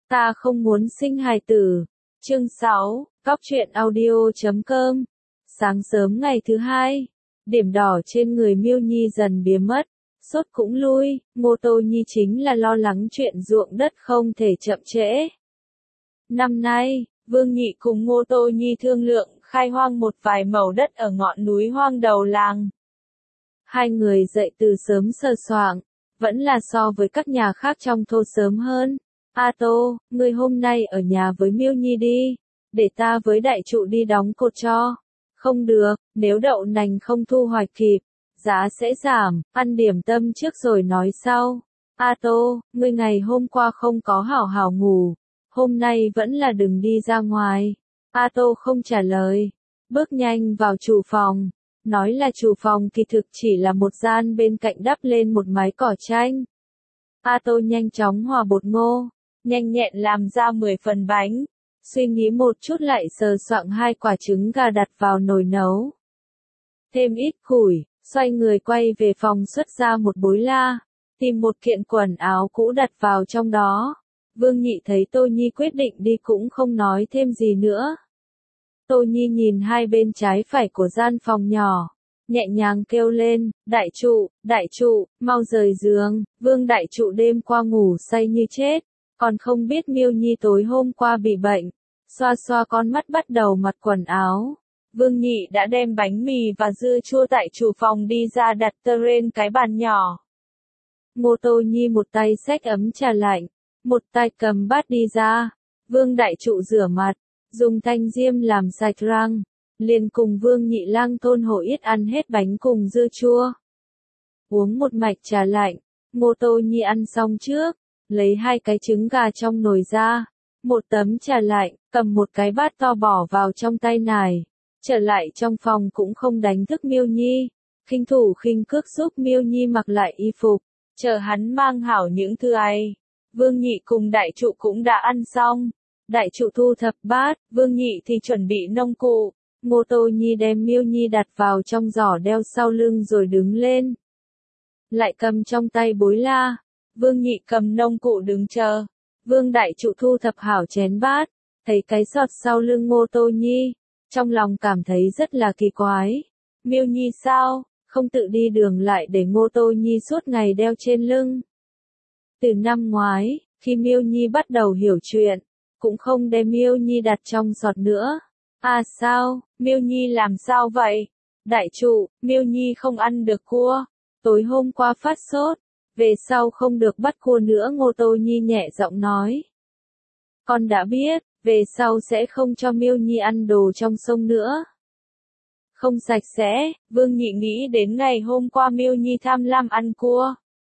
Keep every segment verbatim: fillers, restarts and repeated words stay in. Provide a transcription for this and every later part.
Ta không muốn sinh hài tử. Chương sáu, Cóc truyện audio chấm com. Sáng sớm ngày thứ hai, điểm đỏ trên người Miêu Nhi dần biến mất, sốt cũng lui, Ngô Tô Nhi chính là lo lắng chuyện ruộng đất không thể chậm trễ. Năm nay, Vương Nhị cùng Ngô Tô Nhi thương lượng khai hoang một vài mẩu đất ở ngọn núi hoang đầu làng. Hai người dậy từ sớm sờ soạng, vẫn là so với các nhà khác trong thôn sớm hơn. A Tô, ngươi hôm nay ở nhà với Miêu Nhi đi, để ta với đại trụ đi đóng cột cho. Không được, nếu đậu nành không thu hoạch kịp, giá sẽ giảm, ăn điểm tâm trước rồi nói sau. A Tô, ngươi ngày hôm qua không có hảo hảo ngủ, hôm nay vẫn là đừng đi ra ngoài. A Tô không trả lời, bước nhanh vào chủ phòng, nói là chủ phòng kỳ thực chỉ là một gian bên cạnh đắp lên một mái cỏ tranh. A Tô nhanh chóng hòa bột ngô, nhanh nhẹn làm ra mười phần bánh, suy nghĩ một chút lại sờ soạng hai quả trứng gà đặt vào nồi nấu. Thêm ít củi, xoay người quay về phòng xuất ra một bối la, tìm một kiện quần áo cũ đặt vào trong đó. Vương Nhị thấy Tô Nhi quyết định đi cũng không nói thêm gì nữa. Tô Nhi nhìn hai bên trái phải của gian phòng nhỏ, nhẹ nhàng kêu lên, đại trụ, đại trụ, mau rời giường. Vương đại trụ đêm qua ngủ say như chết, còn không biết Miêu Nhi tối hôm qua bị bệnh, xoa xoa con mắt bắt đầu mặc quần áo. Vương Nhị đã đem bánh mì và dưa chua tại chủ phòng đi ra đặt trên cái bàn nhỏ. Ngô Tô Nhi một tay xách ấm trà lạnh, một tay cầm bát đi ra. Vương đại trụ rửa mặt, dùng thanh diêm làm sạch răng, liền cùng Vương Nhị lang thôn hộ yết ăn hết bánh cùng dưa chua. Uống một mạch trà lạnh, Ngô Tô Nhi ăn xong trước, lấy hai cái trứng gà trong nồi ra, một tấm trà lạnh, cầm một cái bát to bỏ vào trong tay nải, trở lại trong phòng cũng không đánh thức Miêu Nhi, khinh thủ khinh cước giúp Miêu Nhi mặc lại y phục, chờ hắn mang hảo những thứ ấy. Vương Nhị cùng đại trụ cũng đã ăn xong, đại trụ thu thập bát, Vương Nhị thì chuẩn bị nông cụ. Ngô Tô Nhi đem Miêu Nhi đặt vào trong giỏ đeo sau lưng rồi đứng lên, lại cầm trong tay bối la. Vương Nhị cầm nông cụ đứng chờ. Vương đại trụ thu thập hảo chén bát, thấy cái sọt sau lưng Ngô Tô Nhi, trong lòng cảm thấy rất là kỳ quái. Miêu Nhi sao, không tự đi đường lại để Ngô Tô Nhi suốt ngày đeo trên lưng. Từ năm ngoái, khi Miêu Nhi bắt đầu hiểu chuyện, cũng không đem Miêu Nhi đặt trong sọt nữa. À sao, Miêu Nhi làm sao vậy? Đại trụ, Miêu Nhi không ăn được cua, tối hôm qua phát sốt, về sau không được bắt cua nữa. Ngô Tô Nhi nhẹ giọng nói. Con đã biết, về sau sẽ không cho Miêu Nhi ăn đồ trong sông nữa. Không sạch sẽ. Vương Nhị nghĩ đến ngày hôm qua Miêu Nhi tham lam ăn cua,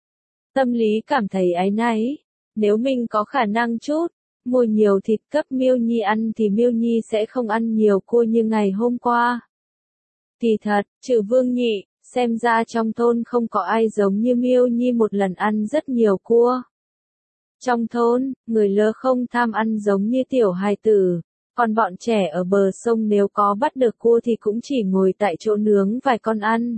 tâm lý cảm thấy áy náy. Nếu mình có khả năng chút, mua nhiều thịt cấp Miêu Nhi ăn thì Miêu Nhi sẽ không ăn nhiều cua như ngày hôm qua. Thì thật, trừ Vương Nhị, xem ra trong thôn không có ai giống như Miêu Nhi một lần ăn rất nhiều cua. Trong thôn, người lớn không tham ăn giống như tiểu hài tử, còn bọn trẻ ở bờ sông nếu có bắt được cua thì cũng chỉ ngồi tại chỗ nướng vài con ăn.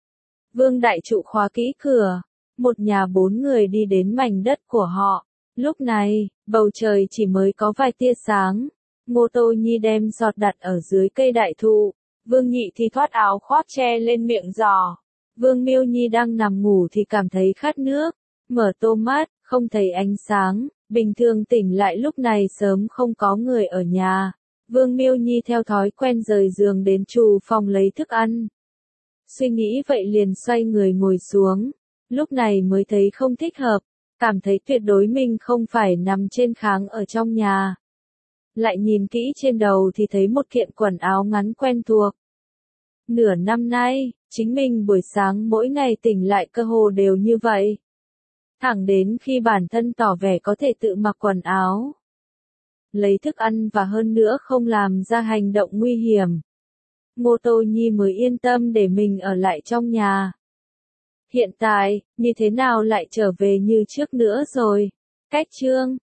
Vương đại trụ khóa kỹ cửa, một nhà bốn người đi đến mảnh đất của họ. Lúc này, bầu trời chỉ mới có vài tia sáng. Ngô Tô Nhi đem giọt đặt ở dưới cây đại thụ, Vương Nhị thì thoát áo khoác che lên miệng giỏ. Vương Miêu Nhi đang nằm ngủ thì cảm thấy khát nước, mở to mắt, không thấy ánh sáng, bình thường tỉnh lại lúc này sớm không có người ở nhà. Vương Miêu Nhi theo thói quen rời giường đến chủ phòng lấy thức ăn. Suy nghĩ vậy liền xoay người ngồi xuống, lúc này mới thấy không thích hợp, cảm thấy tuyệt đối mình không phải nằm trên kháng ở trong nhà. Lại nhìn kỹ trên đầu thì thấy một kiện quần áo ngắn quen thuộc. Nửa năm nay, chính mình buổi sáng mỗi ngày tỉnh lại cơ hồ đều như vậy. Thẳng đến khi bản thân tỏ vẻ có thể tự mặc quần áo, lấy thức ăn và hơn nữa không làm ra hành động nguy hiểm, Ngô Tô Nhi mới yên tâm để mình ở lại trong nhà. Hiện tại, như thế nào lại trở về như trước nữa rồi? Cách chương